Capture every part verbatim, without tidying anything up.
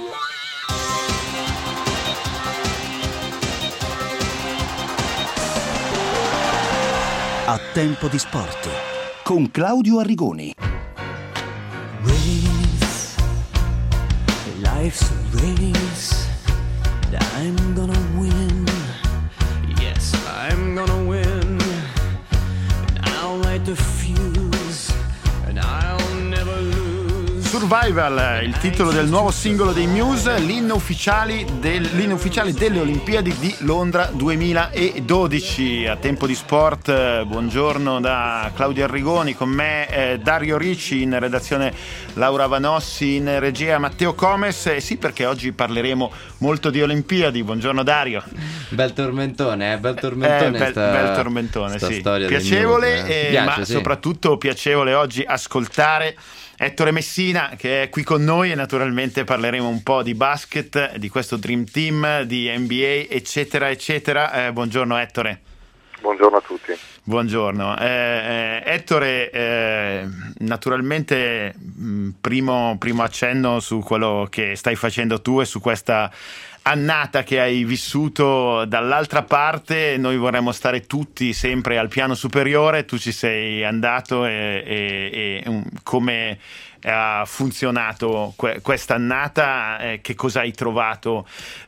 A Tempo di Sport con Claudio Arrigoni. Race, life's a race, and I'm gonna win. Yes, I'm gonna win. And I'll light the fuse, and I'll never lose. Survival, il titolo del nuovo singolo dei Muse, l'inno ufficiale, del, l'inno ufficiale delle Olimpiadi di Londra duemiladodici. A Tempo di Sport, buongiorno da Claudio Arrigoni, con me eh, Dario Ricci, in redazione Laura Vanossi, in regia Matteo Comes. E eh sì, perché oggi parleremo molto di Olimpiadi. Buongiorno Dario. Bel tormentone, eh? bel tormentone. Eh, bel, sta, bel tormentone, sta sì. Storia piacevole, Muse, eh. eh, Piace, ma sì. soprattutto piacevole oggi ascoltare Ettore Messina, che è qui con noi, e naturalmente parleremo un po' di basket, di questo Dream Team, di N B A, eccetera, eccetera. Eh, buongiorno Ettore. Buongiorno a tutti. Buongiorno. Eh, eh, Ettore, eh, naturalmente mh, primo, primo accenno su quello che stai facendo tu e su questa annata che hai vissuto dall'altra parte. Noi vorremmo stare tutti sempre al piano superiore, tu ci sei andato e, e, e um, come ha funzionato que- quest'annata, eh, che cosa hai trovato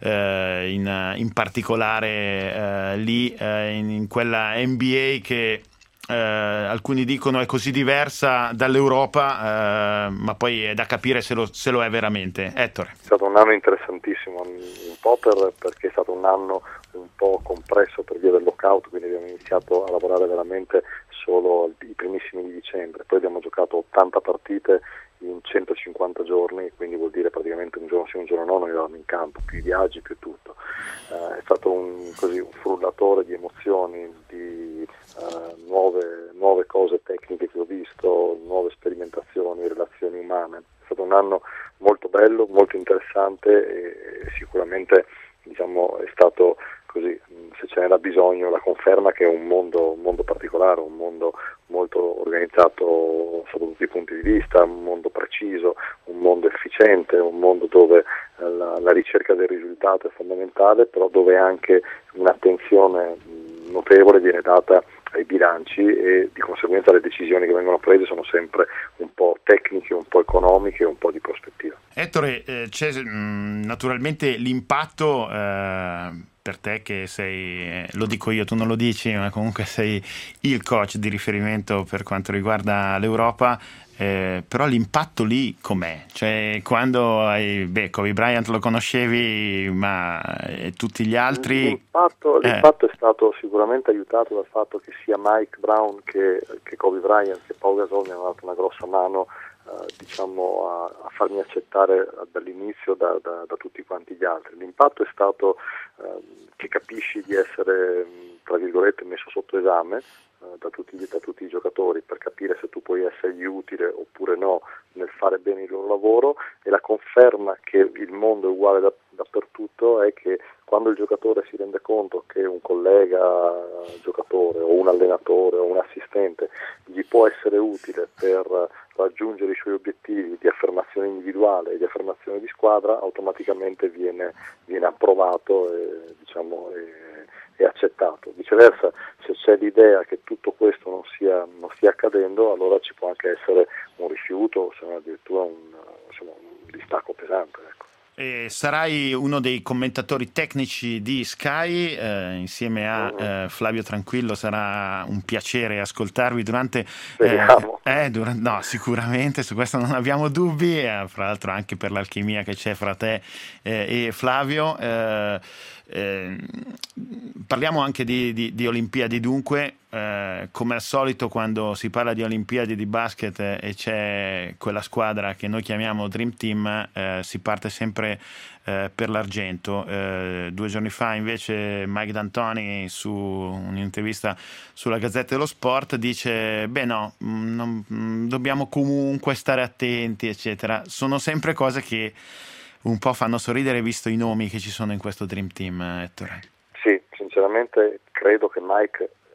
eh, in, in particolare eh, lì eh, in, in quella N B A che eh, alcuni dicono è così diversa dall'Europa, eh, ma poi è da capire se lo, se lo è veramente. Ettore. È stato un anno interessantissimo, un po' per, perché è stato un anno un po' compresso per via del lockout, quindi abbiamo iniziato a lavorare veramente solo i primissimi di dicembre, poi abbiamo giocato ottanta partite in centocinquanta giorni, quindi vuol dire praticamente un giorno sì un giorno no, noi eravamo in campo, più i viaggi, più tutto. Eh, è stato un, così, un frullatore di emozioni, di eh, nuove, nuove cose tecniche che ho visto, nuove sperimentazioni, relazioni umane. È stato un anno molto bello, molto interessante e, e sicuramente diciamo è stato così, se ce n'era bisogno, la conferma che è un mondo, un mondo particolare, un mondo molto organizzato sotto tutti i punti di vista, un mondo preciso, un mondo efficiente, un mondo dove la, la ricerca del risultato è fondamentale, però dove anche un'attenzione notevole viene data ai bilanci e di conseguenza le decisioni che vengono prese sono sempre un po' tecniche, un po' economiche, un po' di prospettiva. Ettore, eh, c'è mh, naturalmente l'impatto eh, per te che sei, eh, lo dico io, tu non lo dici, ma comunque sei il coach di riferimento per quanto riguarda l'Europa, eh, però l'impatto lì com'è? Cioè quando hai, beh, Kobe Bryant lo conoscevi, ma eh, tutti gli altri? L'impatto, eh. l'impatto è stato sicuramente aiutato dal fatto che sia Mike Brown che, che Kobe Bryant che Pau Gasol mi hanno dato una grossa mano Uh, diciamo a, a farmi accettare dall'inizio da, da, da tutti quanti gli altri. L'impatto è stato uh, che capisci di essere tra virgolette messo sotto esame uh, da, tutti, da tutti i giocatori per capire se tu puoi essergli utile oppure no nel fare bene il loro lavoro, e la conferma che il mondo è uguale da, dappertutto è che quando il giocatore si rende conto che un collega giocatore o un allenatore o un assistente gli può essere utile per raggiungere i suoi obiettivi di affermazione individuale e di affermazione di squadra, automaticamente viene, viene approvato e, diciamo, e, e accettato. Viceversa, se c'è l'idea che tutto questo non sia non stia accadendo, allora ci può anche essere un rifiuto, se non addirittura un, insomma, un distacco pesante, ecco. E sarai uno dei commentatori tecnici di Sky, eh, insieme a eh, Flavio Tranquillo. Sarà un piacere ascoltarvi durante eh, eh, durante, no, sicuramente su questo non abbiamo dubbi, eh, fra l'altro anche per l'alchimia che c'è fra te eh, e Flavio. eh, eh, parliamo anche di, di, di Olimpiadi dunque. Eh, come al solito quando si parla di Olimpiadi di basket eh, e c'è quella squadra che noi chiamiamo Dream Team, eh, si parte sempre eh, per l'argento. Eh, due giorni fa invece Mike D'Antoni, su un'intervista sulla Gazzetta dello Sport, dice beh no, non, dobbiamo comunque stare attenti eccetera. Sono sempre cose che un po' fanno sorridere visto i nomi che ci sono in questo Dream Team, Ettore. Sì, sinceramente credo che Mike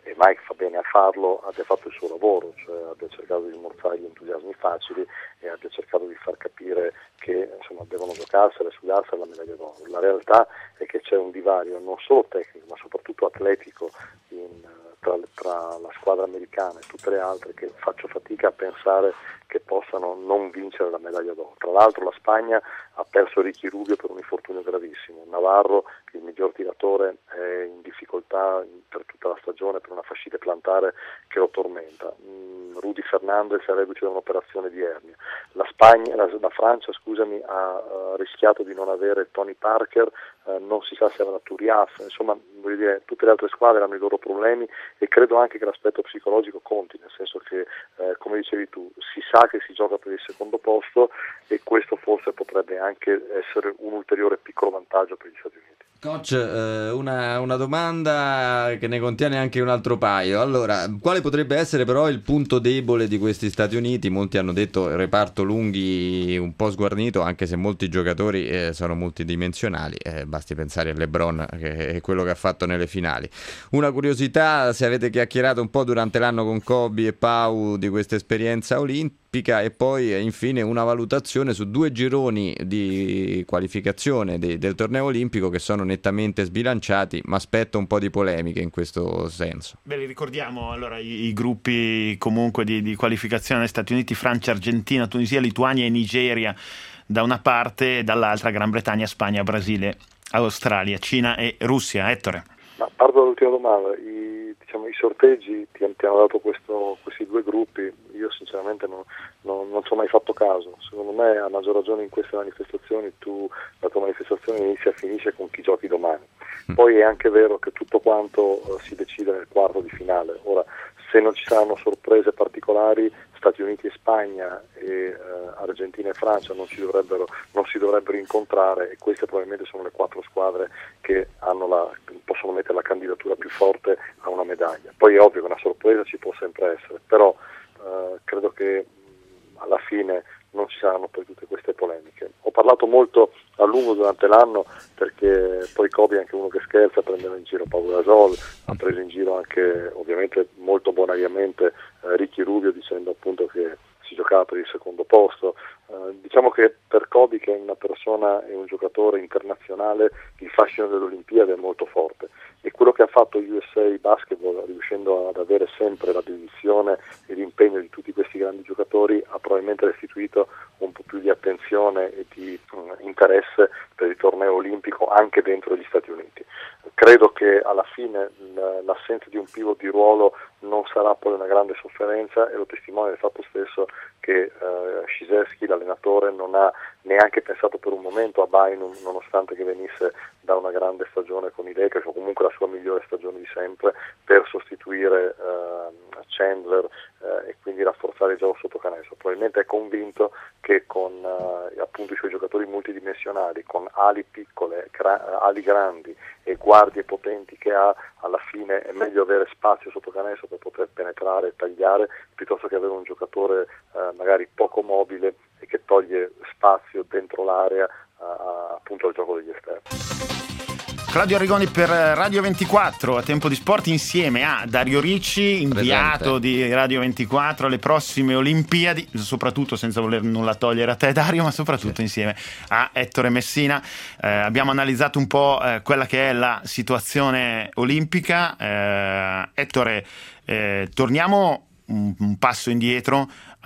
e Mike fa bene a farlo, abbia fatto il suo lavoro, cioè abbia cercato di smorzare gli entusiasmi facili e abbia cercato di far capire che insomma devono giocarsela e sudarsela la medaglia d'oro. La realtà è che c'è un divario non solo tecnico ma soprattutto atletico in, tra, tra la squadra americana e tutte le altre, che faccio fatica a pensare che possano non vincere la medaglia d'oro. Tra l'altro la Spagna ha perso Ricky Rubio per un infortunio gravissimo, Navarro, il miglior tiratore, è in difficoltà per tutta la stagione per una fascite plantare che lo tormenta. Mm, Rudy Fernandez è reduce da un'operazione di ernia. La Spagna, la, la Francia, scusami, ha uh, rischiato di non avere Tony Parker, uh, non si sa se avrà Turiaf, insomma, voglio dire, tutte le altre squadre hanno i loro problemi e credo anche che l'aspetto psicologico conti, nel senso che, eh, come dicevi tu, si sa che si gioca per il secondo posto e questo forse potrebbe anche essere un ulteriore piccolo vantaggio per gli Stati Uniti. Coach, eh, una, una domanda che ne contiene anche un altro paio. Allora, quale potrebbe essere però il punto debole di questi Stati Uniti? Molti hanno detto reparto lunghi un po' sguarnito, anche se molti giocatori eh, sono multidimensionali, eh, basti pensare a LeBron, che è quello che ha fatto nelle finali. Una curiosità, se avete chiacchierato un po' durante l'anno con Kobe e Pau di questa esperienza olimpica, e poi eh, infine una valutazione su due gironi di qualificazione de- del torneo olimpico che sono nettamente sbilanciati, ma aspetto un po' di polemiche in questo senso. Beh, li ricordiamo allora i, i gruppi comunque di, di qualificazione: Stati Uniti, Francia, Argentina, Tunisia, Lituania e Nigeria da una parte, e dall'altra Gran Bretagna, Spagna, Brasile, Australia, Cina e Russia. Ettore. Ma parto dall'ultima domanda. I, diciamo, i sorteggi ti, ti hanno dato questo, questi due gruppi. Io sinceramente non, non, non ci ho mai fatto caso. Secondo me, a maggior ragione in queste manifestazioni, tu la tua manifestazione inizia e finisce con chi giochi domani. Poi è anche vero che tutto quanto uh, si decide nel quarto di finale. Ora, se non ci saranno sorprese particolari, Stati Uniti e Spagna e uh, Argentina e Francia non, ci dovrebbero, non si dovrebbero incontrare, e queste probabilmente sono le quattro squadre che hanno la, possono mettere la candidatura più forte a una medaglia. Poi è ovvio che una sorpresa ci può sempre essere, però uh, credo che mh, alla fine non ci saranno poi tutte queste polemiche. Ho parlato molto a lungo durante l'anno perché poi Kobe è anche uno che scherza, prendeva in giro Pau Gasol, ha preso in giro anche ovviamente molto bonariamente eh, Ricky Rubio, dicendo appunto che si giocava per il secondo posto. Uh, diciamo che per Kobe, che è una persona e un giocatore internazionale, il fascino delle Olimpiadi è molto forte, e quello che ha fatto U S A Basketball, riuscendo ad avere sempre la dedizione e l'impegno di tutti questi grandi giocatori, ha probabilmente restituito un po' più di attenzione e di um, interesse per il torneo olimpico anche dentro gli Stati Uniti. Credo che alla fine l'assenza di un pivot di ruolo non sarà poi una grande sofferenza, e lo testimonia il fatto stesso che uh, Krzyzewski, l'allenatore, non ha neanche pensato per un momento a Bynum, nonostante che venisse da una grande stagione con i Lakers, o comunque la sua migliore stagione di sempre, per sostituire uh, Chandler uh, e quindi rafforzare il gioco sotto canestro. Probabilmente è convinto che con uh, appunto i suoi giocatori multidimensionali, con ali piccole, gra- ali grandi e guardie potenti che ha, alla fine è meglio avere spazio sotto canestro per poter penetrare e tagliare, piuttosto che avere un giocatore uh, magari poco mobile e che toglie spazio dentro l'area uh, appunto al gioco degli esterni. Claudio Arrigoni per Radio ventiquattro, a Tempo di Sport, insieme a Dario Ricci, inviato Presente. Di Radio ventiquattro alle prossime Olimpiadi, soprattutto, senza voler nulla togliere a te Dario, ma soprattutto sì. insieme a Ettore Messina. Eh, abbiamo analizzato un po' eh, quella che è la situazione olimpica. Eh, Ettore, eh, torniamo un, un passo indietro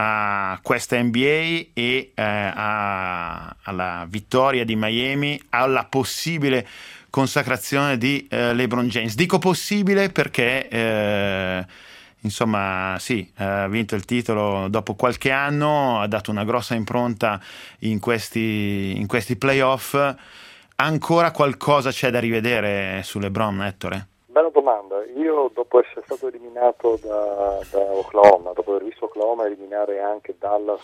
a questa N B A e eh, a, alla vittoria di Miami, alla possibile consacrazione di eh, LeBron James. Dico possibile perché eh, insomma sì, ha vinto il titolo dopo qualche anno, ha dato una grossa impronta in questi, in questi playoff. Ancora qualcosa c'è da rivedere su LeBron, Ettore? Bella domanda. Io, dopo essere stato eliminato da, da Oklahoma, dopo aver visto Oklahoma eliminare anche Dallas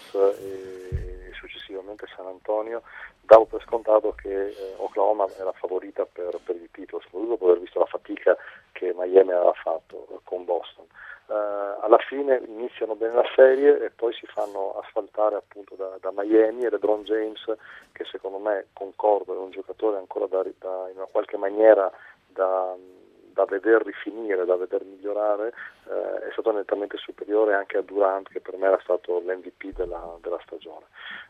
e successivamente San Antonio, davo per scontato che eh, Oklahoma era favorita per, per il titolo, soprattutto dopo aver visto la fatica che Miami aveva fatto eh, con Boston. Uh, alla fine iniziano bene la serie e poi si fanno asfaltare appunto da, da Miami, e LeBron James, che secondo me, concordo, è un giocatore ancora da, da, in una qualche maniera da, da veder rifinire, da veder migliorare, eh, è stato nettamente superiore anche a Durant, che per me era stato l'M V P della, della stagione.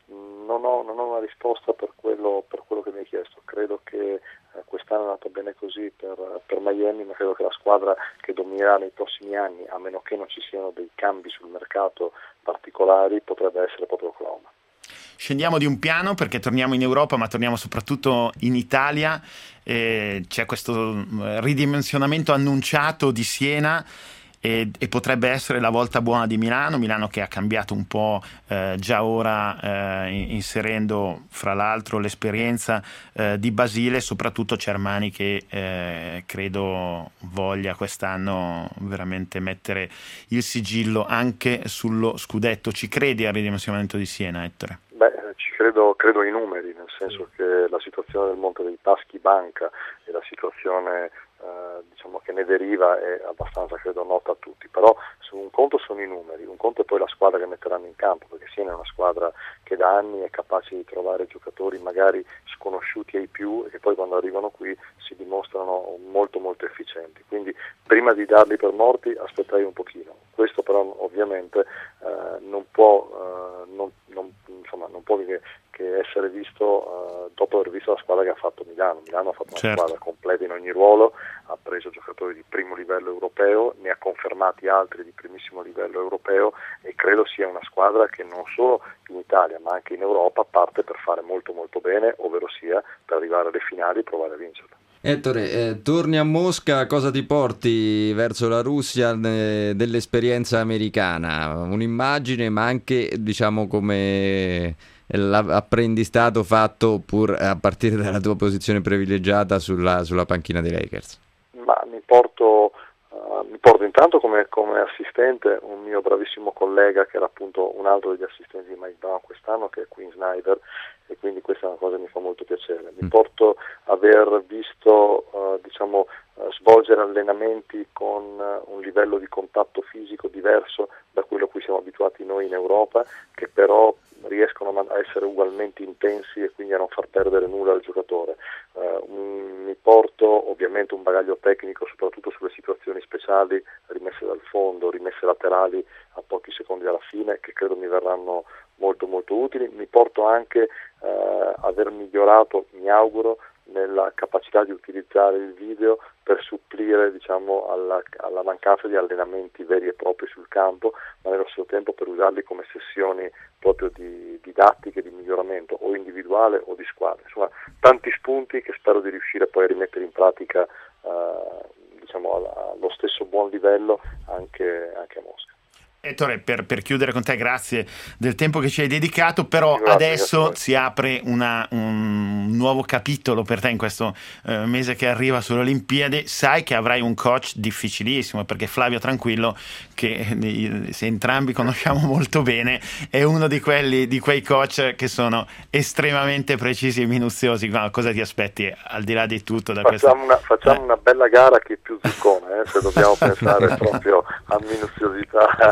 Non ho, non ho una risposta per quello, per quello che mi hai chiesto. Credo che eh, quest'anno è andato bene così per, per Miami, ma credo che la squadra che dominerà nei prossimi anni, a meno che non ci siano dei cambi sul mercato particolari, potrebbe essere proprio Oklahoma. Scendiamo di un piano perché torniamo in Europa, ma torniamo soprattutto in Italia. Eh, c'è questo ridimensionamento annunciato di Siena e, e potrebbe essere la volta buona di Milano, Milano che ha cambiato un po' eh, già ora eh, inserendo fra l'altro l'esperienza eh, di Basile, soprattutto Cermani che eh, credo voglia quest'anno veramente mettere il sigillo anche sullo scudetto. Ci credi al ridimensionamento di Siena, Ettore? Beh, ci credo, credo ai numeri, nel senso che la situazione del Monte dei Paschi banca e la situazione eh, diciamo che ne deriva è abbastanza, credo, nota a tutti, però su un conto sono i numeri, un conto è poi la squadra che metteranno in campo, perché Siena è una squadra che da anni è capace di trovare giocatori magari sconosciuti ai più e che poi quando arrivano qui si dimostrano molto molto efficienti, quindi prima di darli per morti aspettai un pochino. Questo però ovviamente eh, non può eh, non, non, insomma, non può che, che essere visto eh, dopo aver visto la squadra che ha fatto Milano. Milano ha fatto una certo. squadra completa in ogni ruolo, ha preso giocatori di primo livello europeo, ne ha confermati altri di primissimo livello europeo e credo sia una squadra che non solo in Italia ma anche in Europa parte per fare molto molto bene, ovvero sia per arrivare alle finali e provare a vincerle. Ettore, eh, torni a Mosca, cosa ti porti verso la Russia eh, dell'esperienza americana? Un'immagine, ma anche diciamo come l'apprendistato fatto pur a partire dalla tua posizione privilegiata sulla, sulla panchina dei Lakers? Ma mi porto, uh, mi porto intanto come, come assistente un mio bravissimo collega che era appunto un altro degli assistenti di Mike Brown quest'anno, che è Quinn Snyder, e quindi questa è una cosa che mi fa molto piacere. Mi porto aver visto uh, diciamo uh, svolgere allenamenti con uh, un livello di contatto fisico diverso da quello a cui siamo abituati noi in Europa, che però riescono a essere ugualmente intensi e quindi a non far perdere nulla al giocatore. Uh, un, mi porto ovviamente un bagaglio tecnico soprattutto sulle situazioni speciali, rimesse dal fondo, rimesse laterali a pochi secondi alla fine, che credo mi verranno molto molto utili. Mi porto anche eh, aver migliorato, mi auguro, nella capacità di utilizzare il video per supplire diciamo alla, alla mancanza di allenamenti veri e propri sul campo, ma nello stesso tempo per usarli come sessioni proprio di didattiche, di miglioramento o individuale o di squadra. Insomma, tanti spunti che spero di riuscire poi a rimettere in pratica eh, diciamo allo stesso buon livello anche, anche a Mosca. Ettore, per, per chiudere con te, grazie del tempo che ci hai dedicato, però Grazie, adesso grazie. si apre una, un nuovo capitolo per te in questo eh, mese che arriva sulle Olimpiadi. Sai che avrai un coach difficilissimo, perché Flavio Tranquillo, che se entrambi conosciamo molto bene, è uno di quelli di quei coach che sono estremamente precisi e minuziosi. Ma cosa ti aspetti al di là di tutto da facciamo, questa... una, facciamo eh. una bella gara che è più zuccone, eh, se dobbiamo pensare proprio a minuziosità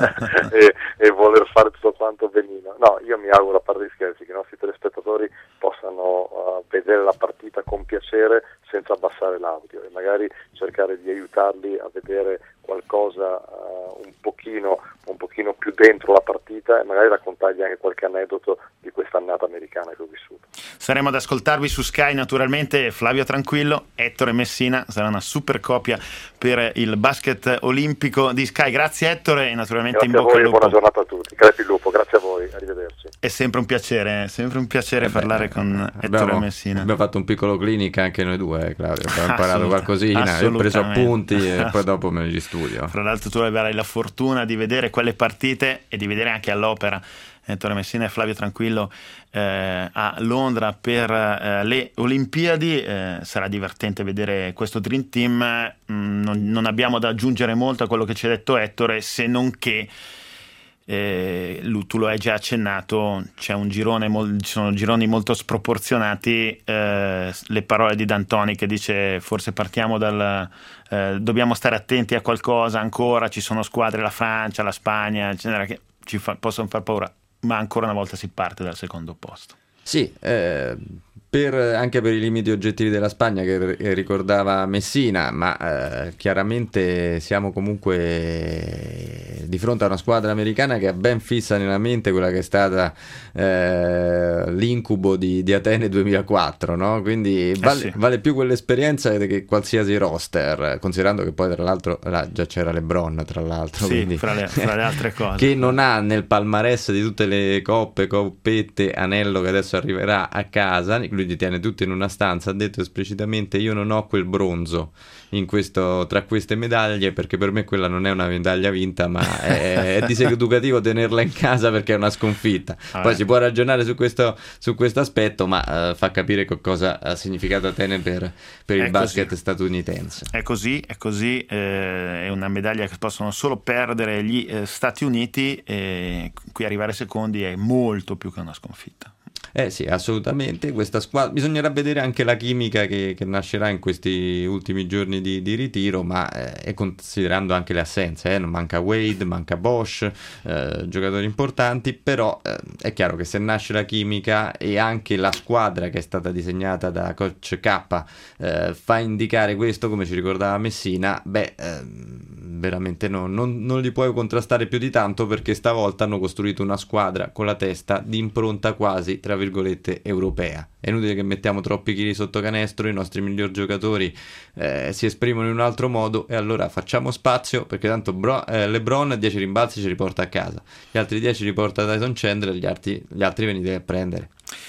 e, e voler fare tutto quanto benino. No, io mi auguro, a parte gli scherzi, che i nostri telespettatori possano uh, vedere la partita con piacere senza abbassare l'audio e magari cercare di aiutarli a vedere qualcosa uh, un pochino un pochino più dentro la partita e magari raccontargli anche qualche aneddoto di questa annata americana che ho vissuto. Saremo ad ascoltarvi su Sky naturalmente. Flavio Tranquillo, Ettore Messina, sarà una super coppia per il basket olimpico di Sky. Grazie Ettore e naturalmente grazie in bocca al lupo. Buona giornata a tutti, crepi il lupo, grazie a voi, arrivederci. È sempre un piacere, è sempre un piacere Eh beh, parlare con Ettore abbiamo, Messina. Abbiamo fatto un piccolo clinic anche noi due, eh, Claudio, abbiamo imparato qualcosina, io ho preso appunti e poi dopo me li studio. Fra l'altro tu avrai la fortuna di vedere quelle partite e di vedere anche all'opera Ettore Messina e Flavio Tranquillo eh, a Londra per eh, le Olimpiadi. Eh, sarà divertente vedere questo Dream Team. Mm, non, non abbiamo da aggiungere molto a quello che ci ha detto Ettore, se non che eh, lui, tu lo hai già accennato, c'è un girone, ci sono gironi molto sproporzionati. Eh, le parole di D'Antoni che dice forse partiamo dal eh, dobbiamo stare attenti a qualcosa ancora, ci sono squadre, la Francia, la Spagna eccetera, che ci fa, possono far paura, ma ancora una volta si parte dal secondo posto. Sì, eh, per, anche per i limiti oggettivi della Spagna che ricordava Messina, ma eh, chiaramente siamo comunque di fronte a una squadra americana che ha ben fissa nella mente quella che è stata eh, l'incubo di, di Atene duemilaquattro, no? Quindi vale, eh sì. vale più quell'esperienza che qualsiasi roster, considerando che poi tra l'altro là, già c'era LeBron tra l'altro, sì, quindi, fra, le, fra le altre cose, che non ha nel palmarès di tutte le coppe, coppette, anello che adesso arriverà a casa, lui li tiene tutti in una stanza, ha detto esplicitamente: io non ho quel bronzo in questo, tra queste medaglie, perché per me quella non è una medaglia vinta, ma è, è diseducativo tenerla in casa perché è una sconfitta. Ah, poi eh. si può ragionare su questo su questo aspetto, ma uh, fa capire che cosa ha significato Atene per, per il basket così. statunitense. È così, è così, eh, è una medaglia che possono solo perdere gli eh, Stati Uniti, e qui arrivare secondi è molto più che una sconfitta. Eh sì, assolutamente. Questa squadra, bisognerà vedere anche la chimica che, che nascerà in questi ultimi giorni di, di ritiro, ma eh, e considerando anche le assenze, eh, non manca Wade, manca Bosch, eh, giocatori importanti, però eh, è chiaro che se nasce la chimica e anche la squadra che è stata disegnata da coach K eh, fa indicare questo, come ci ricordava Messina, beh, eh, veramente no, non, non li puoi contrastare più di tanto, perché stavolta hanno costruito una squadra con la testa di impronta quasi, tra virgolette, europea. È inutile che mettiamo troppi chili sotto canestro, i nostri migliori giocatori eh, si esprimono in un altro modo, e allora facciamo spazio, perché tanto Bro- eh, LeBron dieci rimbalzi ci riporta a casa, gli altri dieci riporta Tyson Chandler, gli altri, gli altri venite a prendere.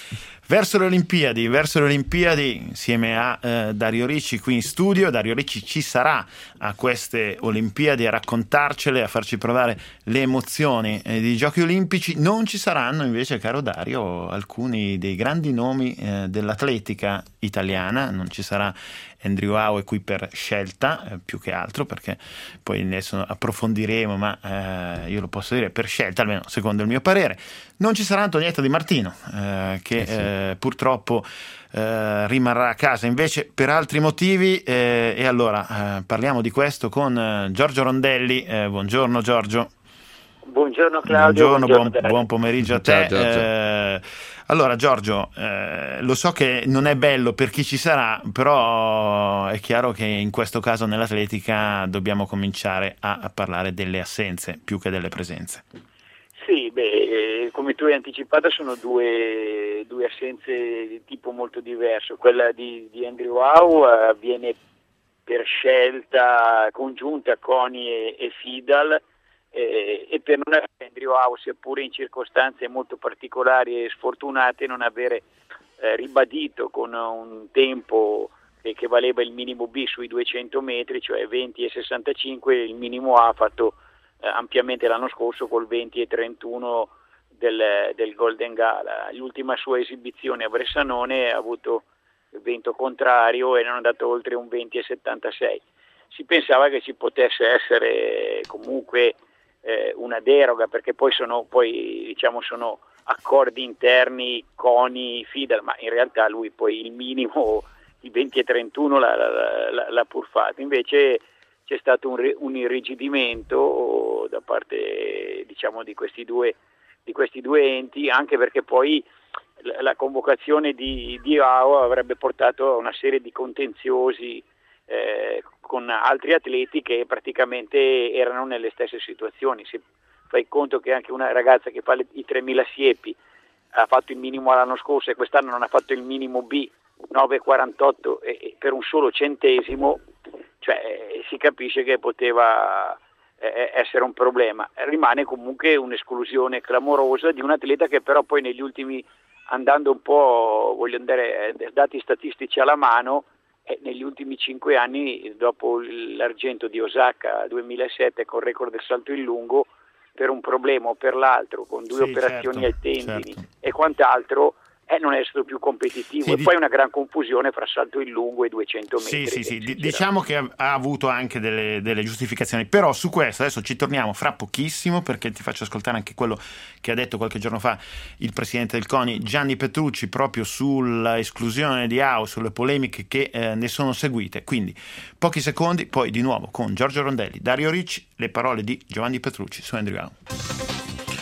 Verso le Olimpiadi, verso le Olimpiadi, insieme a eh, Dario Ricci qui in studio. Dario Ricci ci sarà a queste Olimpiadi a raccontarcele, a farci provare le emozioni eh, dei Giochi Olimpici. Non ci saranno invece, caro Dario, alcuni dei grandi nomi eh, dell'atletica italiana. Non ci sarà Andrew Howe qui per scelta, eh, più che altro, perché poi adesso approfondiremo, ma eh, io lo posso dire per scelta, almeno secondo il mio parere. Non ci sarà Antonietta Di Martino, eh, che eh sì. eh, purtroppo eh, rimarrà a casa invece per altri motivi, eh, e allora eh, parliamo di questo con eh, Giorgio Rondelli. Eh, buongiorno Giorgio. Buongiorno Claudio. Buongiorno, buongiorno buon, buon pomeriggio a te. Ciao, Giorgio. Eh, allora Giorgio, eh, lo so che non è bello per chi ci sarà, però è chiaro che in questo caso nell'atletica dobbiamo cominciare a, a parlare delle assenze più che delle presenze. Sì, beh, come tu hai anticipato sono due, due assenze di tipo molto diverso. Quella di, di Andrew Howe avviene per scelta congiunta Coni e, e Fidal, eh, e per non avere Andrew Howe, seppure in circostanze molto particolari e sfortunate, non avere eh, ribadito con un tempo che, che valeva il minimo B sui duecento metri, cioè venti e sessantacinque, il minimo A fatto ampiamente l'anno scorso col venti e trentuno del, del Golden Gala. L'ultima sua esibizione a Bressanone ha avuto il vento contrario e non è andato oltre un venti e settantasei. Si pensava che ci potesse essere comunque eh, una deroga, perché poi sono poi diciamo sono accordi interni Coni Fidal, ma in realtà lui poi il minimo, il venti e trentuno l'ha, l'ha, l'ha pur fatto. Invece c'è stato un, un irrigidimento da parte, diciamo, di questi due di questi due enti, anche perché poi la, la convocazione di, di A O avrebbe portato a una serie di contenziosi eh, con altri atleti che praticamente erano nelle stesse situazioni. Se fai conto che anche una ragazza che fa le, i tremila siepi ha fatto il minimo l'anno scorso e quest'anno non ha fatto il minimo B, nove e quarantotto, e, e per un solo centesimo, cioè si capisce che poteva eh, essere un problema. Rimane comunque un'esclusione clamorosa di un atleta che però poi negli ultimi, andando un po', voglio andare dati statistici alla mano, eh, negli ultimi cinque anni, dopo l'argento di Osaka duemilasette con record del salto in lungo, per un problema o per l'altro, con due sì, operazioni certo, ai tendini certo. e quant'altro, Eh, non è stato più competitivo, sì, e di... poi una gran confusione fra salto in lungo e duecento metri. Sì, sì, sì. D- diciamo che ha, ha avuto anche delle, delle giustificazioni, però su questo adesso ci torniamo fra pochissimo, perché ti faccio ascoltare anche quello che ha detto qualche giorno fa il presidente del CONI Gianni Petrucci proprio sulla esclusione di A O, sulle polemiche che eh, ne sono seguite. Quindi pochi secondi, poi di nuovo con Giorgio Rondelli, Dario Ricci, le parole di Giovanni Petrucci su Andrew Howe.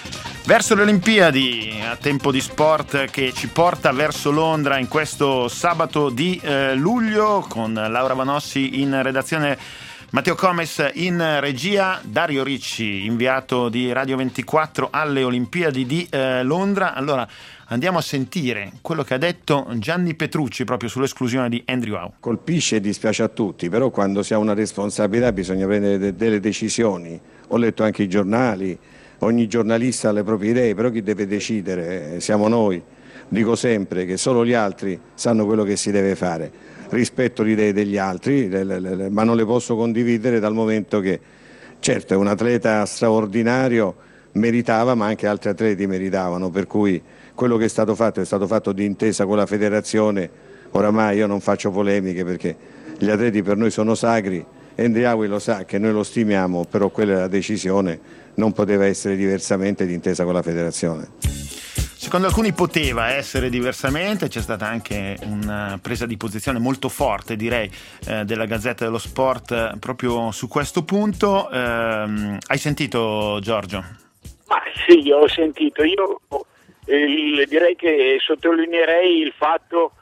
Verso le Olimpiadi, a Tempo di Sport che ci porta verso Londra in questo sabato di eh, luglio, con Laura Vanossi in redazione, Matteo Comes in regia, Dario Ricci, inviato di Radio ventiquattro alle Olimpiadi di eh, Londra. Allora andiamo a sentire quello che ha detto Gianni Petrucci proprio sull'esclusione di Andrew Howe. Colpisce e dispiace a tutti, però quando si ha una responsabilità bisogna prendere de- delle decisioni. Ho letto anche i giornali, ogni giornalista ha le proprie idee, però chi deve decidere siamo noi. Dico sempre che solo gli altri sanno quello che si deve fare. Rispetto le idee degli altri, le, le, le, ma non le posso condividere dal momento che, certo, è un atleta straordinario, meritava, ma anche altri atleti meritavano, per cui quello che è stato fatto è stato fatto di intesa con la federazione. Oramai io non faccio polemiche perché gli atleti per noi sono sacri, Andrew Howe lo sa che noi lo stimiamo, però quella è la decisione, non poteva essere diversamente d'intesa con la federazione. Secondo alcuni poteva essere diversamente, c'è stata anche una presa di posizione molto forte, direi, eh, della Gazzetta dello Sport eh, proprio su questo punto. Eh, hai sentito, Giorgio? Ma sì, ho sentito. Io eh, direi che sottolineerei il fatto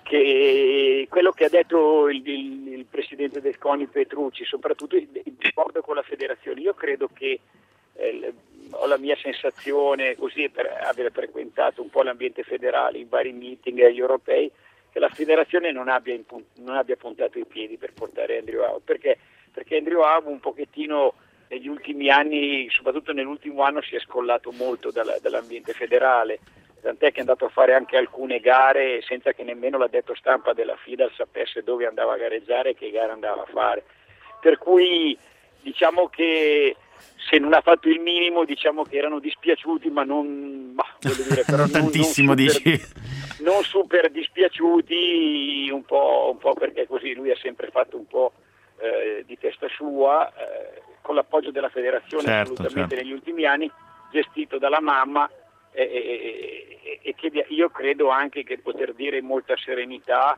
che quello che ha detto il, il, il presidente del CONI Petrucci, soprattutto il rapporto con la federazione. Io credo che eh, ho la mia sensazione, così per aver frequentato un po' l'ambiente federale in vari meeting agli europei, che la federazione non abbia, non abbia puntato i piedi per portare Andrew Howe, perché, perché Andrew Howe un pochettino negli ultimi anni, soprattutto nell'ultimo anno, si è scollato molto dalla, dall'ambiente federale, tant'è che è andato a fare anche alcune gare senza che nemmeno l'addetto stampa della FIDAL sapesse dove andava a gareggiare e che gare andava a fare, per cui diciamo che se non ha fatto il minimo, diciamo che erano dispiaciuti, ma non, bah, voglio dire, però non non, tantissimo, non super, dici? Non super dispiaciuti, un po', un po' perché così lui ha sempre fatto un po' eh, di testa sua, eh, con l'appoggio della federazione, certo, assolutamente, certo. negli ultimi anni, gestito dalla mamma, e, e, e, e che io credo anche che poter dire in molta serenità,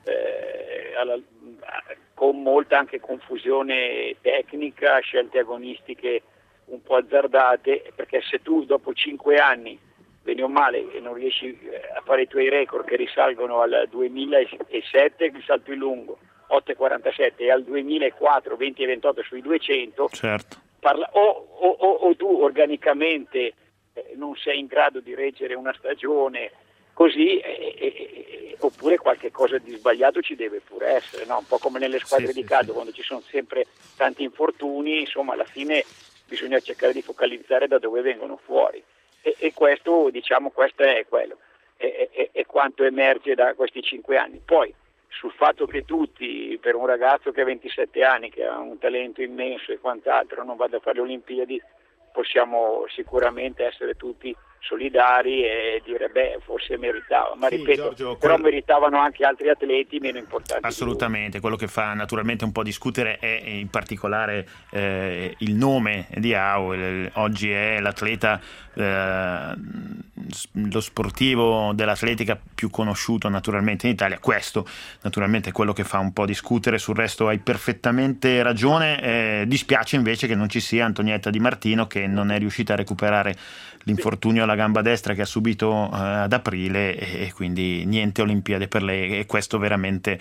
eh, alla, con molta anche confusione tecnica, scelte agonistiche un po' azzardate, perché se tu dopo cinque anni, bene o male, non riesci a fare i tuoi record che risalgono al duemilasette, il salto in lungo, otto e quarantasette, e al duemilaquattro, venti e ventotto sui duecento, certo. parla, o, o, o, o tu organicamente eh, non sei in grado di reggere una stagione così, eh, eh, oppure qualche cosa di sbagliato ci deve pure essere, no? Un po' come nelle squadre sì, di calcio, sì, quando ci sono sempre tanti infortuni, insomma alla fine bisogna cercare di focalizzare da dove vengono fuori, e, e questo, diciamo, questo è quello, è, è, è quanto emerge da questi cinque anni. Poi sul fatto che tutti, per un ragazzo che ha ventisette anni, che ha un talento immenso e quant'altro, non vada a fare le Olimpiadi, possiamo sicuramente essere tutti solidari e dire beh, forse meritava, ma sì, ripeto, Giorgio, però quel... meritavano anche altri atleti meno importanti. Assolutamente, quello che fa naturalmente un po' discutere è in particolare eh, il nome di Howe. Oggi è l'atleta, eh, lo sportivo dell'atletica più conosciuto naturalmente in Italia. Questo naturalmente è quello che fa un po' discutere, sul resto hai perfettamente ragione. Eh, dispiace invece che non ci sia Antonietta Di Martino, che non è riuscita a recuperare l'infortunio alla gamba destra che ha subito uh, ad aprile, e, e quindi niente Olimpiadi per lei, e questo veramente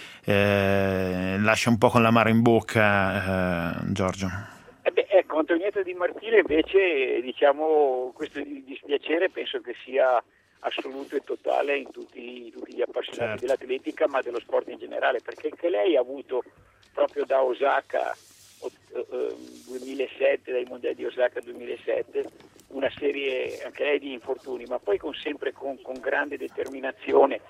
eh, lascia un po' con l'amaro in bocca, eh, Giorgio. Eh beh, ecco, Antonietta Di Martino invece, diciamo, questo dispiacere penso che sia assoluto e totale in tutti, in tutti gli appassionati, certo, dell'atletica, ma dello sport in generale, perché che lei ha avuto proprio da Osaka duemilasette, dai mondiali di Osaka duemilasette, una serie anche lei di infortuni, ma poi con sempre con, con grande determinazione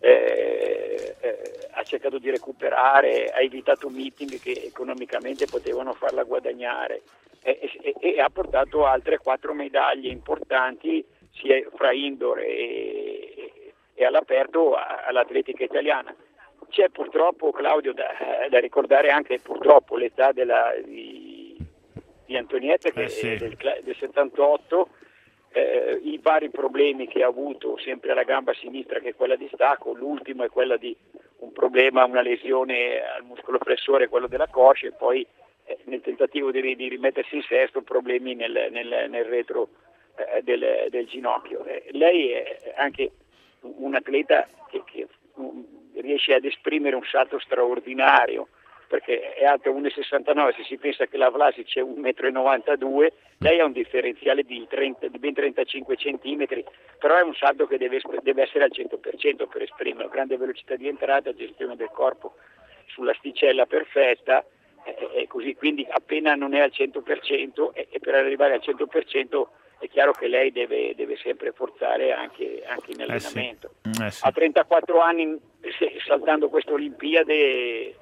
eh, eh, ha cercato di recuperare, ha evitato meeting che economicamente potevano farla guadagnare, e, e, e ha portato altre quattro medaglie importanti sia fra indoor e, e all'aperto all'atletica italiana. C'è purtroppo, Claudio, da, da ricordare anche purtroppo l'età della, di, di Antonietta, che eh sì. è del, del settantotto, eh, i vari problemi che ha avuto sempre alla gamba sinistra, che è quella di stacco, l'ultimo è quella di un problema, una lesione al muscolo flessore, quello della coscia, e poi eh, nel tentativo di, di rimettersi in sesto problemi nel, nel, nel retro eh, del, del ginocchio. Eh, lei è anche un atleta che, che um, riesce ad esprimere un salto straordinario, perché è alto uno virgola sessantanove, se si pensa che la Vlasic è uno virgola novantadue metri, lei ha un differenziale di, trenta, di ben trentacinque centimetri, però è un salto che deve, deve essere al cento per cento per esprimere grande velocità di entrata, gestione del corpo sull'asticella perfetta, e, e così, quindi appena non è al cento per cento, e, e per arrivare al cento per cento è chiaro che lei deve, deve sempre forzare anche, anche in allenamento. Eh sì. Eh sì. A trentaquattro anni, se, saltando queste Olimpiadi,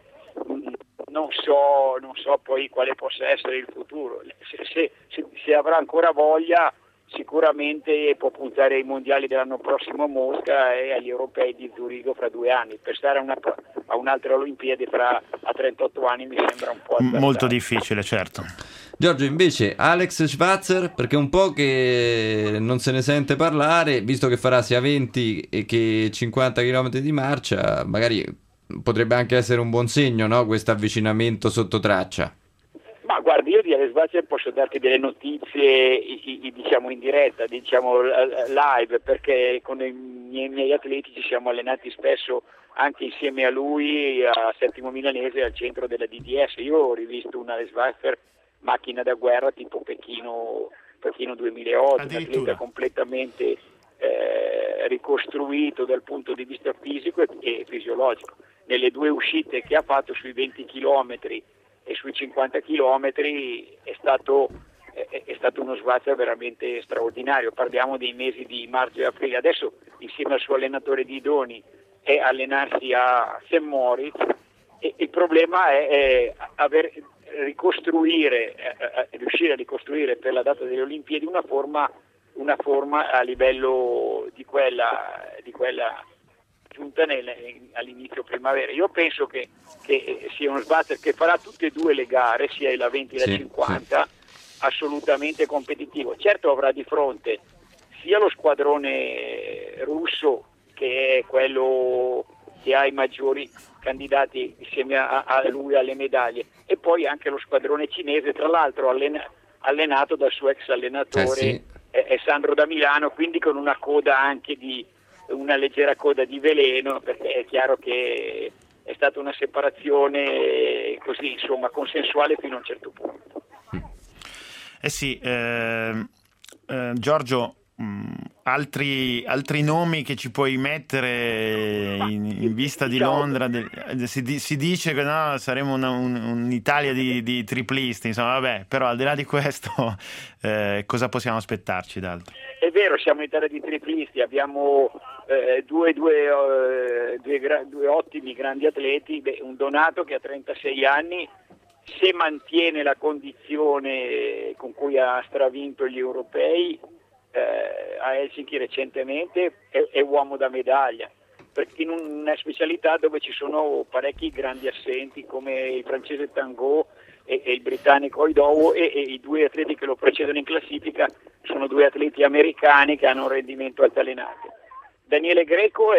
non so, non so poi quale possa essere il futuro. Se, se, se, se avrà ancora voglia, sicuramente può puntare ai mondiali dell'anno prossimo a Mosca e agli europei di Zurigo fra due anni. Per stare a, una, a un'altra Olimpiadi fra, a trentotto anni mi sembra un po' azzardato. Molto difficile, certo. Giorgio, invece Alex Schwarzer, perché un po' che non se ne sente parlare, visto che farà sia venti che cinquanta chilometri di marcia, magari potrebbe anche essere un buon segno, no? Questo avvicinamento sotto traccia. Ma guardi, io di Alex Schwarzer posso darti delle notizie i, i, diciamo in diretta, diciamo live, perché con i miei, miei atleti ci siamo allenati spesso anche insieme a lui a Settimo Milanese al centro della D D S. Io ho rivisto un Alex Schwarzer macchina da guerra tipo Pechino, Pechino duemilaotto, un atleta completamente eh, ricostruito dal punto di vista fisico e, e fisiologico. Nelle due uscite che ha fatto sui venti chilometri e sui cinquanta chilometri è stato, è, è stato uno Schwarzer veramente straordinario. Parliamo dei mesi di marzo e aprile. Adesso insieme al suo allenatore di idoni è allenarsi a Saint Moritz, e il problema è, è aver ricostruire eh, riuscire a ricostruire per la data delle Olimpiadi una forma una forma a livello di quella di quella giunta nel, all'inizio primavera. Io penso che, che sia uno Schwarzer che farà tutte e due le gare, sia la venti che la cinquanta, sì. Assolutamente competitivo. Certo avrà di fronte sia lo squadrone russo, che è quello che ha i maggiori candidati insieme a, a lui alle medaglie, e poi anche lo squadrone cinese, tra l'altro allena, allenato dal suo ex allenatore eh sì. eh, Sandro da Milano, quindi con una coda anche di una leggera coda di veleno, perché è chiaro che è stata una separazione così, insomma, consensuale fino a un certo punto. Eh sì, eh, eh, Giorgio, mh, altri, altri nomi che ci puoi mettere in, in vista di Londra? Del, si, si dice che no, saremo una, un, un'Italia di, di triplisti, insomma, vabbè, però al di là di questo eh, cosa possiamo aspettarci d'altro? È vero, siamo in Italia di triplisti, abbiamo eh, due, due, uh, due, gra- due ottimi grandi atleti. Beh, un Donato che ha trentasei anni, se mantiene la condizione con cui ha stravinto gli europei eh, a Helsinki recentemente, è, è uomo da medaglia, perché in una specialità dove ci sono parecchi grandi assenti come il francese Tango e, e il britannico Oidowo, e, e i due atleti che lo precedono in classifica sono due atleti americani che hanno un rendimento altalenante. Daniele Greco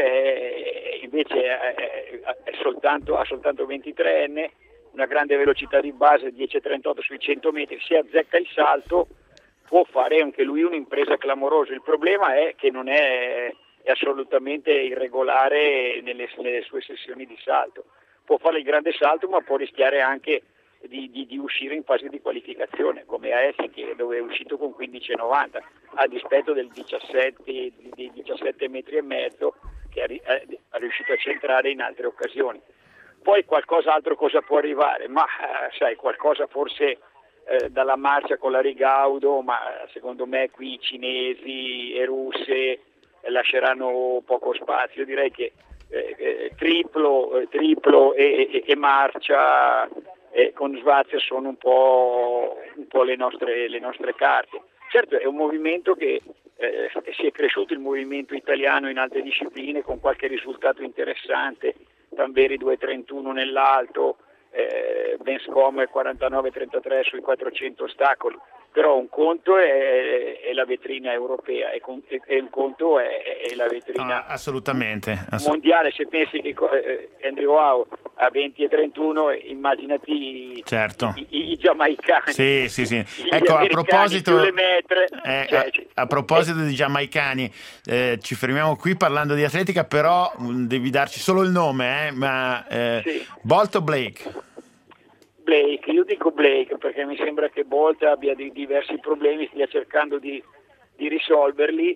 è, invece è, è soltanto, ha soltanto ventitré anni, una grande velocità di base, dieci virgola trentotto sui cento metri, se azzecca il salto può fare anche lui un'impresa clamorosa. Il problema è che non è, è assolutamente irregolare nelle, nelle sue sessioni di salto. Può fare il grande salto, ma può rischiare anche di, di, di uscire in fase di qualificazione, come a Helsinki, dove è uscito con quindici virgola novanta, a dispetto del diciassette, dei diciassette metri e mezzo che è, è riuscito a centrare in altre occasioni. Poi qualcos'altro cosa può arrivare? Ma eh, sai, qualcosa forse eh, dalla marcia con la Rigaudo, ma secondo me qui cinesi e russe eh, lasceranno poco spazio. Direi che eh, eh, triplo, eh, triplo e, e, e marcia eh, con Schwarzer sono un po', un po' le nostre, le nostre carte. Certo, è un movimento che eh, si è cresciuto, il movimento italiano in altre discipline, con qualche risultato interessante. Tamberi due virgola trentuno nell'alto, eh, Benscom quarantanove virgola trentatré sui quattrocento ostacoli, però un conto è, è la vetrina europea e, con, e un conto è, è la vetrina ah, assolutamente, assolut- mondiale. Se pensi che eh, Andrew Howe a venti virgola trentuno, immaginati certo. i, i, i giamaicani, sì, sì, sì. gli ecco, a proposito, più le metre, eh, cioè, a proposito di giamaicani, eh, ci fermiamo qui parlando di atletica, però mh, devi darci solo il nome, eh, ma eh, Sì. Bolt o Blake? Blake, io dico Blake perché mi sembra che Bolt abbia dei diversi problemi, stia cercando di, di risolverli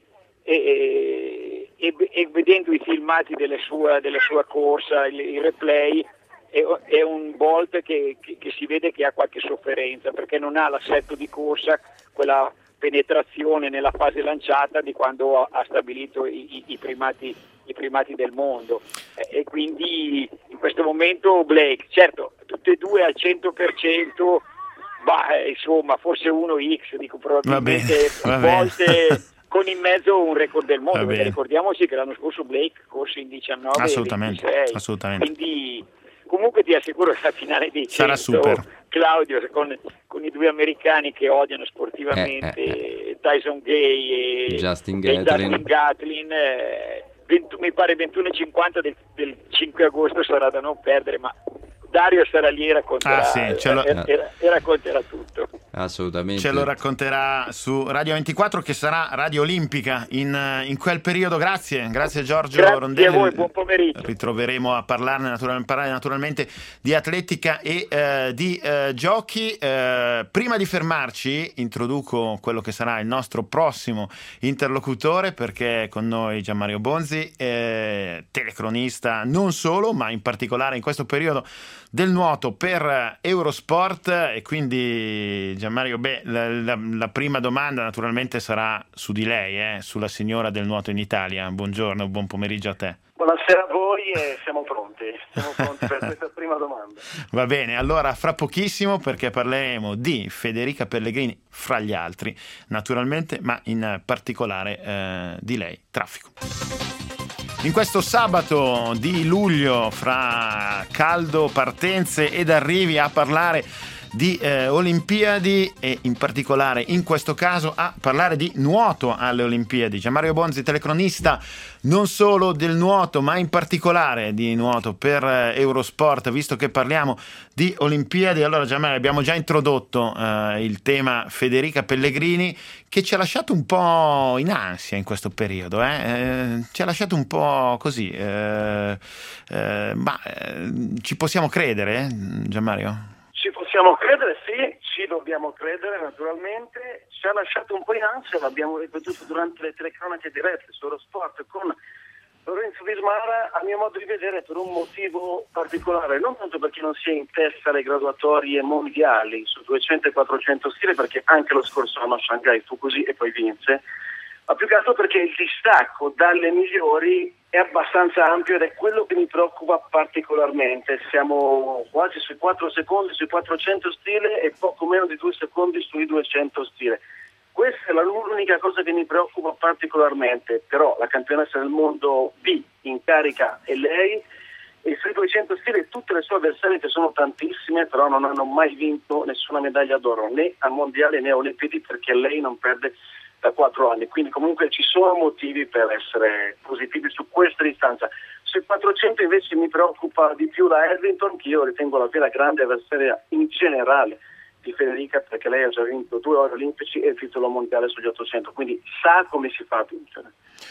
e, e, e vedendo i filmati delle sua, della sua corsa, il, il replay, è, è un Bolt che, che, che si vede che ha qualche sofferenza perché non ha l'assetto di corsa, quella penetrazione nella fase lanciata di quando ha, ha stabilito i, i, i primati i primati del mondo, e quindi in questo momento Blake, certo tutti e due al cento per cento, ma insomma forse uno X, dico probabilmente va volte con in mezzo un record del mondo, Va perché bene. ricordiamoci che l'anno scorso Blake corse in diciannove Assolutamente, e ventisei, assolutamente. quindi comunque ti assicuro che la finale dei Sarà cento, super. Claudio, con, con i due americani che odiano sportivamente, Eh, eh, Tyson Gay e Justin e Gatlin. Justin Gatlin, eh, ventuno mi pare ventuno e cinquanta del, del cinque agosto sarà da non perdere, ma Dario sarà lì e racconterà, Ah, sì, ce lo- e, e- e racconterà tutto. Assolutamente. Ce lo racconterà su Radio ventiquattro, che sarà Radio Olimpica in, in quel periodo. Grazie, grazie Giorgio Grazie Rondelli. a voi, buon pomeriggio. Ritroveremo a parlarne natural- parlare naturalmente di atletica e eh, di eh, giochi. Eh, prima di fermarci introduco quello che sarà il nostro prossimo interlocutore, perché è con noi Gianmario Bonzi, eh, telecronista non solo, ma in particolare in questo periodo del nuoto per Eurosport. E quindi Gianmario, beh, la, la, la prima domanda naturalmente sarà su di lei, eh, sulla signora del nuoto in Italia. Buongiorno, buon pomeriggio a te. Buonasera a voi e siamo pronti, siamo pronti per questa prima domanda. Va bene, allora fra pochissimo, perché parleremo di Federica Pellegrini fra gli altri, naturalmente, ma in particolare eh, di lei, traffico. In questo sabato di luglio, fra caldo, partenze ed arrivi, a parlare di eh, Olimpiadi e in particolare in questo caso a parlare di nuoto alle Olimpiadi. Gianmario Bonzi, telecronista non solo del nuoto ma in particolare di nuoto per eh, Eurosport, visto che parliamo di Olimpiadi. Allora Gianmario, abbiamo già introdotto eh, il tema Federica Pellegrini, che ci ha lasciato un po' in ansia in questo periodo, eh? Eh, ci ha lasciato un po' così, eh, eh, ma eh, ci possiamo credere, eh, Gianmario? Ci possiamo credere, sì, ci dobbiamo credere naturalmente, ci ha lasciato un po' in ansia, l'abbiamo ripetuto durante le telecronache dirette su Eurosport con Lorenzo Vismara, a mio modo di vedere per un motivo particolare, non tanto perché non sia in testa alle graduatorie mondiali su duecento e quattrocento stile, perché anche lo scorso anno a Shanghai fu così e poi vinse, ma più che altro perché il distacco dalle migliori è abbastanza ampio ed è quello che mi preoccupa particolarmente. Siamo quasi sui quattro secondi sui quattrocento stile e poco meno di due secondi sui duecento stile. Questa è la- l'unica cosa che mi preoccupa particolarmente, però la campionessa del mondo B in carica è lei, e sui duecento stile tutte le sue avversarie, che sono tantissime, però non hanno mai vinto nessuna medaglia d'oro né a mondiale né a Olimpiadi, perché lei non perde da quattro anni, quindi comunque ci sono motivi per essere positivi su questa distanza. Sui quattrocento invece mi preoccupa di più la Edrington, che io ritengo la vera grande avversaria in generale di Federica, perché lei ha già vinto due ori olimpici e il titolo mondiale sugli ottocento, quindi sa come si fa a vincere.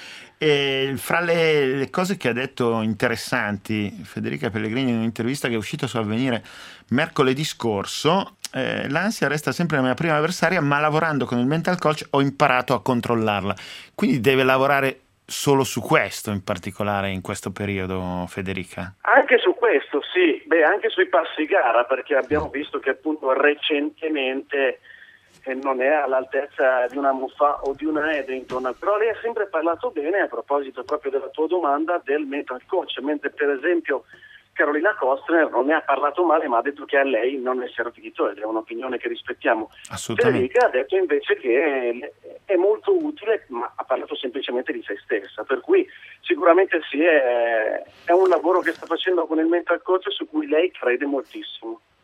E fra le, le cose che ha detto interessanti Federica Pellegrini in un'intervista che è uscita su Avvenire mercoledì scorso, eh, l'ansia resta sempre la mia prima avversaria, ma lavorando con il mental coach ho imparato a controllarla. Quindi deve lavorare solo su questo in particolare in questo periodo, Federica? Anche su questo, sì, beh, anche sui passi gara, perché abbiamo visto che appunto recentemente eh, non è all'altezza di una Muffà o di una Edrington, però lei ha sempre parlato bene, a proposito proprio della tua domanda, del mental coach, mentre per esempio Carolina Costner non ne ha parlato male, ma ha detto che a lei non è servito, ed è un'opinione che rispettiamo. Assolutamente. Federica ha detto invece che è molto utile, ma ha parlato semplicemente di se stessa, per cui sicuramente sì, è, è un lavoro che sta facendo con il mental coach su cui lei crede moltissimo.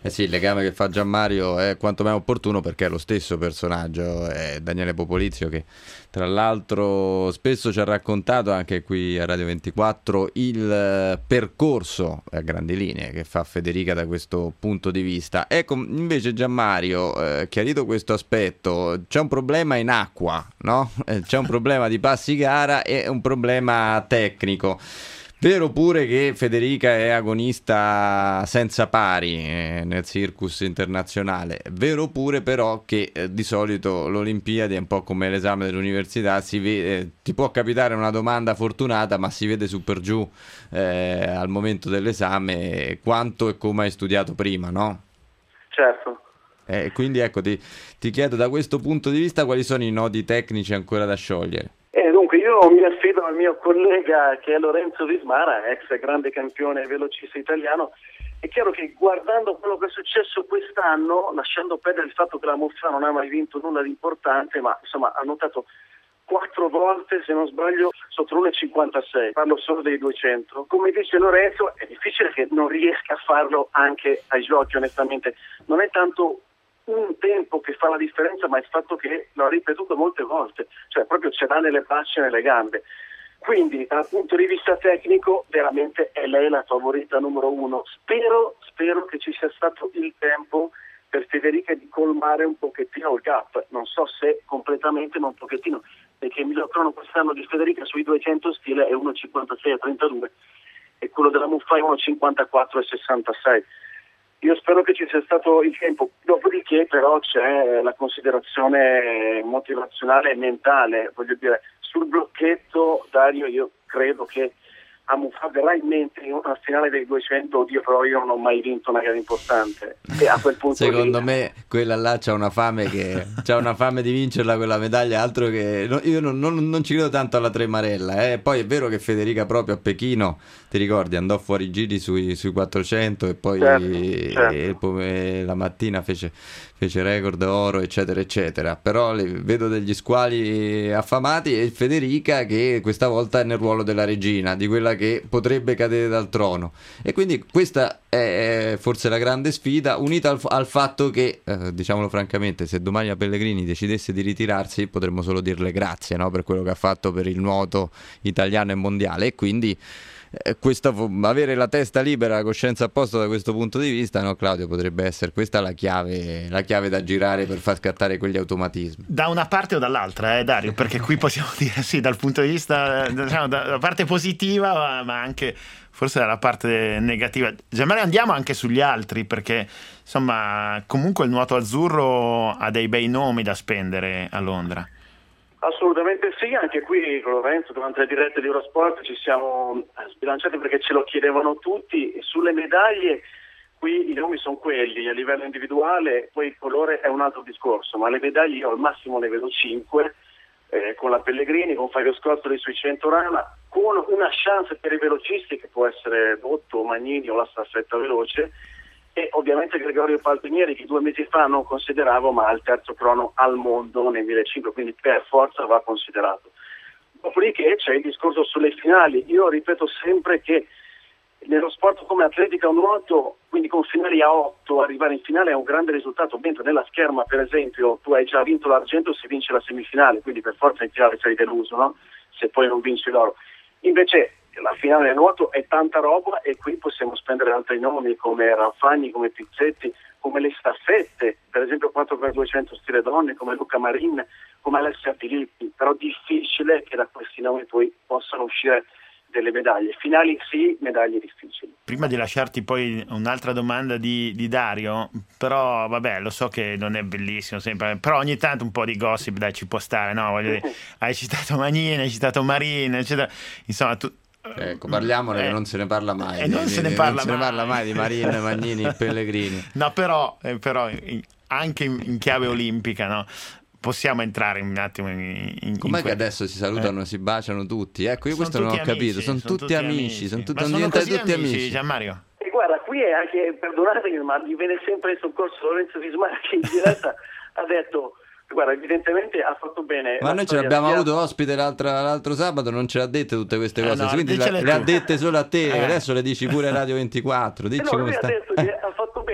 Eh sì, il legame che fa Gianmario è quantomeno opportuno perché è lo stesso personaggio, è Daniele Popolizio, che tra l'altro spesso ci ha raccontato anche qui a Radio ventiquattro il percorso a grandi linee che fa Federica da questo punto di vista. Ecco, invece Gianmario, eh, chiarito questo aspetto, c'è un problema in acqua, no? Eh, c'è un problema di passi gara e un problema tecnico. Vero pure che Federica è agonista senza pari eh, nel circus internazionale, vero pure però che eh, di solito l'Olimpiadi è un po' come l'esame dell'università, si vede, eh, ti può capitare una domanda fortunata ma si vede su per giù eh, al momento dell'esame quanto e come hai studiato prima, no? Certo. Eh, quindi ecco, ti, ti chiedo da questo punto di vista quali sono i nodi tecnici ancora da sciogliere. Eh, dunque io mi affido al mio collega che è Lorenzo Vismara, ex grande campione velocista italiano. È chiaro che guardando quello che è successo quest'anno, lasciando perdere il fatto che la Muffà non ha mai vinto nulla di importante, ma insomma ha notato quattro volte, se non sbaglio, sotto l'uno virgola cinquantasei, parlo solo dei duecento. Come dice Lorenzo, è difficile che non riesca a farlo anche ai giochi, onestamente. Non è tanto un tempo che fa la differenza, ma il fatto che l'ho ripetuto molte volte, cioè proprio ce l'ha nelle braccia e nelle gambe. Quindi dal punto di vista tecnico veramente è lei la favorita numero uno. Spero, spero che ci sia stato il tempo per Federica di colmare un pochettino il gap, non so se completamente, ma un pochettino, perché il miglior crono quest'anno di Federica sui duecento stile è uno virgola cinquantasei e trentadue e quello della Muffà è uno virgola cinquantaquattro e sessantasei. Io spero che ci sia stato il tempo, dopodiché però c'è la considerazione motivazionale e mentale, voglio dire, sul blocchetto, Dario, io credo che a Muffà verrà in mente in una finale dei duecento, oddio, però io non ho mai vinto una gara importante. E a quel punto secondo lì... me quella là c'ha una fame che c'ha una fame di vincerla quella medaglia, altro che no, io non, non, non ci credo tanto alla Tremarella, eh. Poi è vero che Federica proprio a Pechino, ti ricordi, andò fuori giri sui, sui quattrocento e poi certo, certo. E, la mattina fece, fece record oro eccetera eccetera, però le, vedo degli squali affamati e Federica che questa volta è nel ruolo della regina, di quella che potrebbe cadere dal trono, e quindi questa è forse la grande sfida, unita al, al fatto che eh, diciamolo francamente, se domani la Pellegrini decidesse di ritirarsi potremmo solo dirle grazie, no? Per quello che ha fatto per il nuoto italiano e mondiale, e quindi eh, questa, avere la testa libera, la coscienza a posto da questo punto di vista, no Claudio, potrebbe essere questa la chiave, la chiave da girare per far scattare quegli automatismi. Da una parte o dall'altra, eh Dario, perché qui possiamo dire sì, dal punto di vista, diciamo, dalla parte positiva, ma, ma anche forse dalla parte negativa. Gianmario, andiamo anche sugli altri, perché insomma comunque il nuoto azzurro ha dei bei nomi da spendere a Londra. Assolutamente sì, anche qui con Lorenzo durante le dirette di Eurosport ci siamo sbilanciati perché ce lo chiedevano tutti. Sulle medaglie qui i nomi sono quelli, a livello individuale poi il colore è un altro discorso, ma le medaglie io al massimo ne vedo cinque, eh, con la Pellegrini, con Fabio Scozzoli sui cento rana, con una chance per i velocisti che può essere Botto, Magnini o la staffetta veloce, e ovviamente Gregorio Paltinieri che due mesi fa non consideravo, ma ha il terzo crono al mondo nel millecinquecento, quindi per forza va considerato. Dopodiché c'è il discorso sulle finali. Io ripeto sempre che nello sport come atletica o nuoto, quindi con finali a otto, arrivare in finale è un grande risultato, mentre nella scherma per esempio tu hai già vinto l'argento se vinci la semifinale, quindi per forza in finale sei deluso, no? Se poi non vinci l'oro. Invece la finale del nuoto è tanta roba e qui possiamo spendere altri nomi come Ranfagni, come Pizzetti, come le staffette, per esempio quattro per duecento stile donne, come Luca Marin, come Alessia Filippi, però difficile che da questi nomi poi possano uscire delle medaglie. Finali sì, medaglie difficili. Prima di lasciarti poi un'altra domanda di, di Dario, però vabbè, lo so che non è bellissimo sempre, però ogni tanto un po' di gossip dai ci può stare, no? Voglio dire, hai citato Magnini, hai citato Marin, eccetera. Insomma, tu Ecco, parliamone, eh, che non se ne parla mai. Eh, non, di, se, ne parla non mai. se ne parla mai di Marin, Magnini e Pellegrini. No, però, eh, però in, anche in, in chiave olimpica, no? Possiamo entrare un attimo in, in com'è in che adesso si salutano, eh. si baciano tutti? Ecco, io sono questo non ho capito. Amici, sono, sono tutti, tutti amici, amici. Sono tutti, ma sono diventati tutti amici, amici. Gianmario. E guarda, qui è anche, perdonatemi, ma gli viene sempre in soccorso Lorenzo Vismara che in diretta ha detto: guarda, evidentemente ha fatto bene. Ma noi ce l'abbiamo sia... avuto ospite l'altro sabato, non ce l'ha dette tutte queste cose, eh no, quindi la, le ha dette solo a te, eh. Adesso le dici pure a Radio ventiquattro. Dici eh no, come lui sta. ha detto che ha fatto bene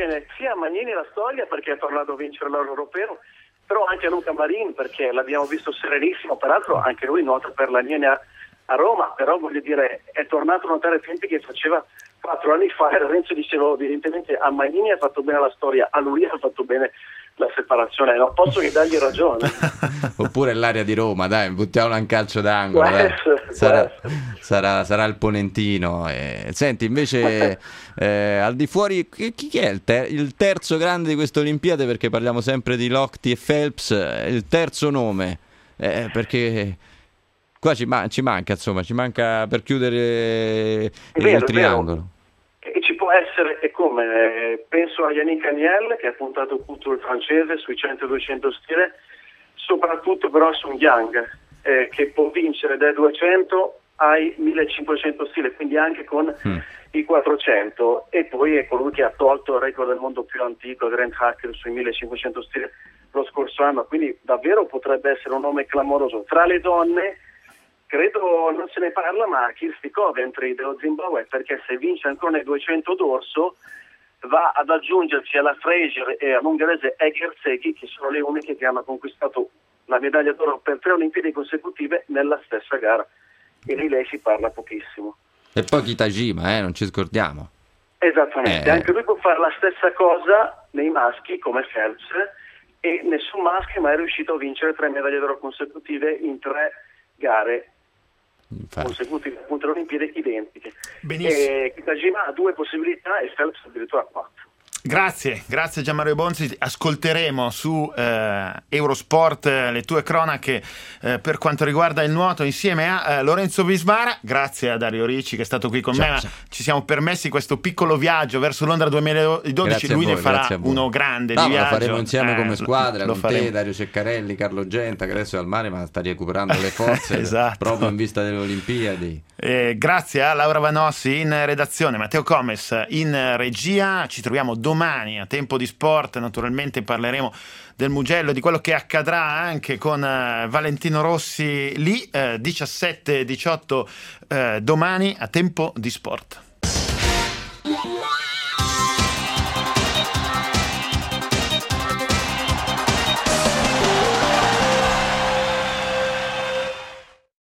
bene sia a Magnini la storia perché è tornato a vincere l'oro europeo, però anche a Luca Marin perché l'abbiamo visto serenissimo, peraltro anche lui nuota per la Niene a Roma, però voglio dire è tornato a nuotare tempi che faceva quattro anni fa, e Lorenzo diceva evidentemente a Magnini ha fatto bene la storia, a lui ha fatto bene la separazione, non posso che dargli ragione. Oppure l'area di Roma, dai, buttiamola in calcio d'angolo, dai. Sarà, sarà, sarà il ponentino. Eh. Senti, invece eh, al di fuori chi, chi è il, ter- il terzo grande di queste Olimpiadi, perché parliamo sempre di Lochte e Phelps, il terzo nome, eh, perché qua ci, ma- ci manca, insomma, ci manca per chiudere vero, il triangolo. E ci può essere, e come? Eh, penso a Yannick Agnel che ha puntato tutto il francese sui cento duecento stile, soprattutto però su Yang eh, che può vincere dai duecento ai millecinquecento stile, quindi anche con mm. i quattrocento, e poi è colui che ha tolto il record del mondo più antico, Grant Hacker, sui millecinquecento stile lo scorso anno, quindi davvero potrebbe essere un nome clamoroso. Tra le donne credo non se ne parla, ma Kirsty Coventry dello Zimbabwe, perché se vince ancora nei duecento dorso va ad aggiungersi alla Fraser e all'ungherese Egersegi, che sono le uniche che hanno conquistato la medaglia d'oro per tre Olimpiadi consecutive nella stessa gara, e di lei si parla pochissimo. E poi Kitajima, eh, non ci scordiamo. Esattamente, eh. anche lui può fare la stessa cosa nei maschi come Phelps, e nessun maschio mai è riuscito a vincere tre medaglie d'oro consecutive in tre gare Infatti. consecutive, appunto le Olimpiadi identiche. Benissimo. E Kitajima ha due possibilità e Phelps addirittura quattro. Grazie, grazie Gianmario Bonzi. Ascolteremo su eh, Eurosport eh, le tue cronache eh, per quanto riguarda il nuoto insieme a eh, Lorenzo Visvara. Grazie a Dario Ricci che è stato qui con ciao, me. Ciao. Ci siamo permessi questo piccolo viaggio verso Londra duemiladodici. Grazie Lui voi, ne farà uno grande no, di viaggio. Lo faremo insieme eh, come squadra, lo, con lo te, Dario Ceccarelli, Carlo Genta, che adesso è al mare ma sta recuperando le forze esatto. proprio in vista delle Olimpiadi. Eh, grazie a Laura Vanossi in redazione, Matteo Comes in regia. Ci troviamo domani a Tempo di Sport, naturalmente parleremo del Mugello, di quello che accadrà anche con eh, Valentino Rossi lì, eh, diciassette diciotto eh, domani a Tempo di Sport.